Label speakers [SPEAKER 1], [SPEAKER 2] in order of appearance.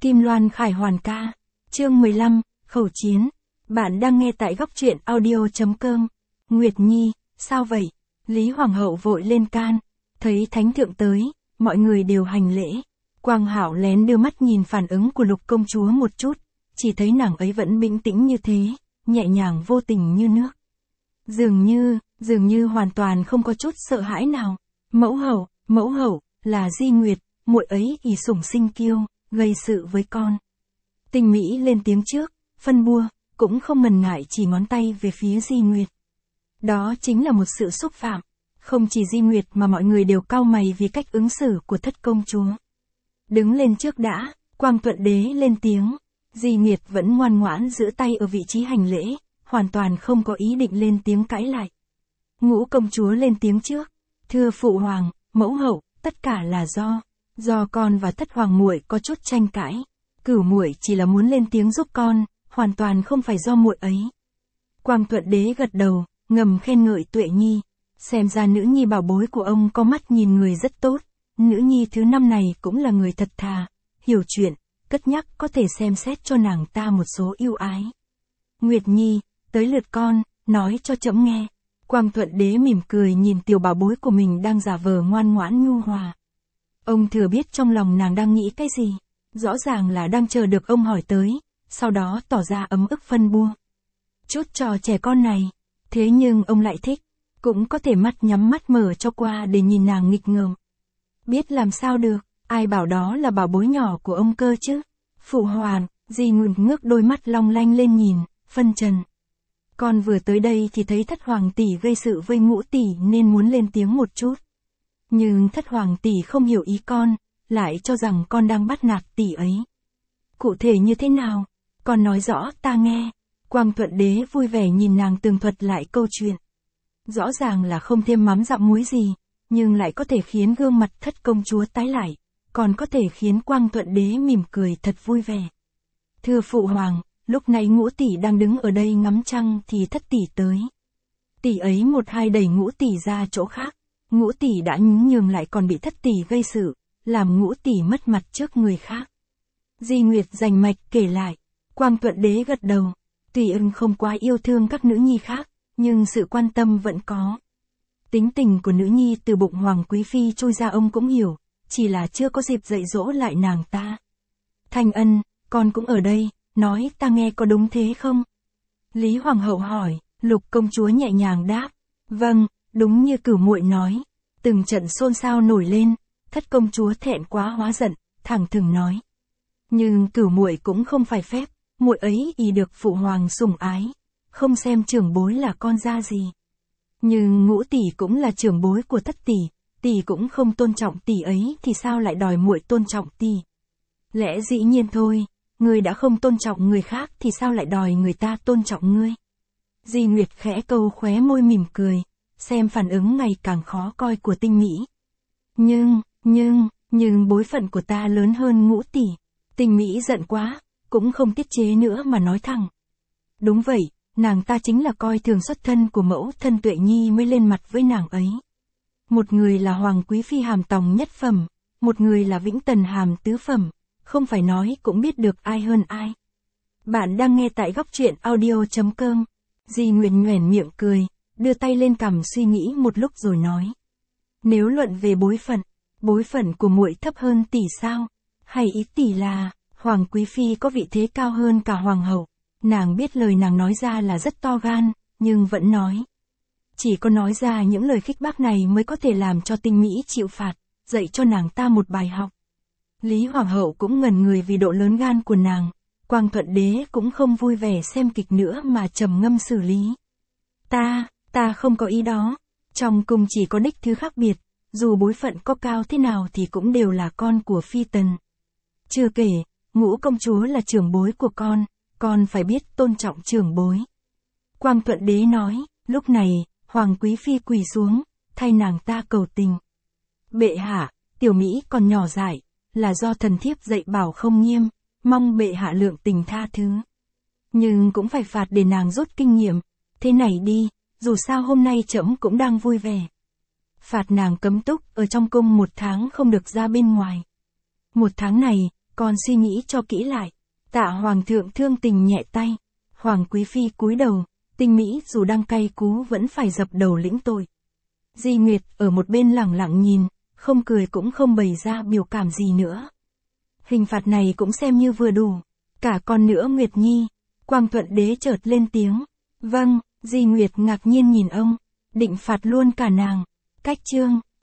[SPEAKER 1] Kim Loan Khải Hoàn ca. Chương 15, Khẩu chiến. Bạn đang nghe tại góc truyện audio.com. Nguyệt Nhi, sao vậy? Lý Hoàng hậu vội lên can. Thấy thánh thượng tới, mọi người đều hành lễ. Quang Hạo lén đưa mắt nhìn phản ứng của Lục công chúa một chút, chỉ thấy nàng ấy vẫn bình tĩnh như thế, nhẹ nhàng vô tình như nước. Dường như hoàn toàn không có chút sợ hãi nào. Mẫu hậu, là Di Nguyệt, muội ấy ỷ sủng sinh kiêu, gây sự với con. Tình Mỹ lên tiếng trước, phân bua, cũng không ngần ngại chỉ ngón tay về phía Di Nguyệt. Đó chính là một sự xúc phạm. Không chỉ Di Nguyệt mà mọi người đều cau mày vì cách ứng xử của thất công chúa. Đứng lên trước đã, Quang Thuận Đế lên tiếng. Di Nguyệt vẫn ngoan ngoãn giữ tay ở vị trí hành lễ, hoàn toàn không có ý định lên tiếng cãi lại. Ngũ công chúa lên tiếng trước. Thưa phụ hoàng, mẫu hậu, tất cả là do con và thất hoàng muội có chút tranh cãi. Cửu muội chỉ là muốn lên tiếng giúp con, hoàn toàn không phải do muội ấy. Quang Thuận Đế gật đầu, ngầm khen ngợi Tuệ Nhi. Xem ra nữ nhi bảo bối của ông có mắt nhìn người rất tốt. Nữ nhi thứ năm này cũng là người thật thà, hiểu chuyện, cất nhắc có thể xem xét cho nàng ta một số ưu ái. Nguyệt Nhi, tới lượt con, nói cho trẫm nghe. Quang Thuận Đế mỉm cười nhìn tiểu bảo bối của mình đang giả vờ ngoan ngoãn nhu hòa. Ông thừa biết trong lòng nàng đang nghĩ cái gì, rõ ràng là đang chờ được ông hỏi tới, sau đó tỏ ra ấm ức phân bua. Chút trò trẻ con này, thế nhưng ông lại thích, cũng có thể mắt nhắm mắt mở cho qua để nhìn nàng nghịch ngợm. Biết làm sao được, ai bảo đó là bảo bối nhỏ của ông cơ chứ. Phụ hoàng, Di Nguyệt ngước đôi mắt long lanh lên nhìn, phân trần. Con vừa tới đây thì thấy thất hoàng tỷ gây sự với ngũ tỷ nên muốn lên tiếng một chút. Nhưng thất hoàng tỷ không hiểu ý con, lại cho rằng con đang bắt nạt tỷ ấy. Cụ thể như thế nào? Con nói rõ ta nghe. Quang Thuận Đế vui vẻ nhìn nàng tường thuật lại câu chuyện. Rõ ràng là không thêm mắm dặm muối gì, nhưng lại có thể khiến gương mặt thất công chúa tái lại, còn có thể khiến Quang Thuận Đế mỉm cười thật vui vẻ. Thưa phụ hoàng, lúc này ngũ tỷ đang đứng ở đây ngắm trăng thì thất tỷ tới. Tỷ ấy một hai đẩy ngũ tỷ ra chỗ khác, ngũ tỷ đã nhường lại còn bị thất tỷ gây sự, làm ngũ tỷ mất mặt trước người khác. Di Nguyệt rành mạch kể lại, Quang Thuận Đế gật đầu, tuy ưng không quá yêu thương các nữ nhi khác, nhưng sự quan tâm vẫn có. Tính tình của nữ nhi từ bụng Hoàng Quý Phi trôi ra ông cũng hiểu, chỉ là chưa có dịp dạy dỗ lại nàng ta. Thanh Ân, con cũng ở đây, nói ta nghe có đúng thế không? Lý Hoàng hậu hỏi, Lục công chúa nhẹ nhàng đáp, vâng, đúng như cửu muội nói. Từng trận xôn xao nổi lên, thất công chúa thẹn quá hóa giận, thẳng thừng nói. Nhưng cửu muội cũng không phải phép, muội ấy ý được phụ hoàng sủng ái, không xem trưởng bối là con ra gì. Nhưng ngũ tỷ cũng là trưởng bối của thất tỷ, tỷ cũng không tôn trọng tỷ ấy thì sao lại đòi muội tôn trọng tỷ? Lẽ dĩ nhiên thôi, ngươi đã không tôn trọng người khác thì sao lại đòi người ta tôn trọng ngươi? Di Nguyệt khẽ câu khóe môi mỉm cười, xem phản ứng ngày càng khó coi của Tinh Mỹ. Nhưng bối phận của ta lớn hơn ngũ tỷ. Tinh Mỹ giận quá, cũng không tiết chế nữa mà nói thẳng. Đúng vậy, nàng ta chính là coi thường xuất thân của mẫu thân Tuệ Nhi mới lên mặt với nàng ấy. Một người là Hoàng Quý Phi hàm tòng nhất phẩm, một người là Vĩnh Tần hàm tứ phẩm, không phải nói cũng biết được ai hơn ai. Bạn đang nghe tại góc truyện audio.com. Di Nguyệt nhoẻn miệng cười, đưa tay lên cằm suy nghĩ một lúc rồi nói. Nếu luận về bối phận của muội thấp hơn tỷ sao? Hay ý tỷ là, Hoàng Quý Phi có vị thế cao hơn cả Hoàng hậu? Nàng biết lời nàng nói ra là rất to gan, nhưng vẫn nói. Chỉ có nói ra những lời khích bác này mới có thể làm cho Tinh Mỹ chịu phạt, dạy cho nàng ta một bài học. Lý Hoàng hậu cũng ngẩn người vì độ lớn gan của nàng. Quang Thuận Đế cũng không vui vẻ xem kịch nữa mà trầm ngâm xử lý. Ta không có ý đó. Trong cung chỉ có đích thứ khác biệt, dù bối phận có cao thế nào thì cũng đều là con của phi tần. Chưa kể, ngũ công chúa là trưởng bối của con phải biết tôn trọng trưởng bối. Quang Thuận Đế nói, lúc này, Hoàng Quý Phi quỳ xuống, thay nàng ta cầu tình. Bệ hạ, tiểu Mỹ còn nhỏ dại, là do thần thiếp dạy bảo không nghiêm, mong bệ hạ lượng tình tha thứ. Nhưng cũng phải phạt để nàng rút kinh nghiệm, thế này đi, dù sao hôm nay trẫm cũng đang vui vẻ. Phạt nàng cấm túc ở trong cung 1 tháng không được ra bên ngoài. 1 tháng này, Con suy nghĩ cho kỹ lại. Tạ hoàng thượng thương tình nhẹ tay. Hoàng quý phi cúi đầu, Tinh Mỹ dù đang cay cú vẫn phải dập đầu lĩnh tội. Di Nguyệt ở một bên lẳng lặng nhìn, không cười cũng không bày ra biểu cảm gì nữa. Hình phạt này cũng xem như vừa đủ. Cả con nữa Nguyệt Nhi. Quang Thuận Đế chợt lên tiếng. Vâng, Di Nguyệt ngạc nhiên nhìn ông. Định phạt luôn cả nàng. Cách chương.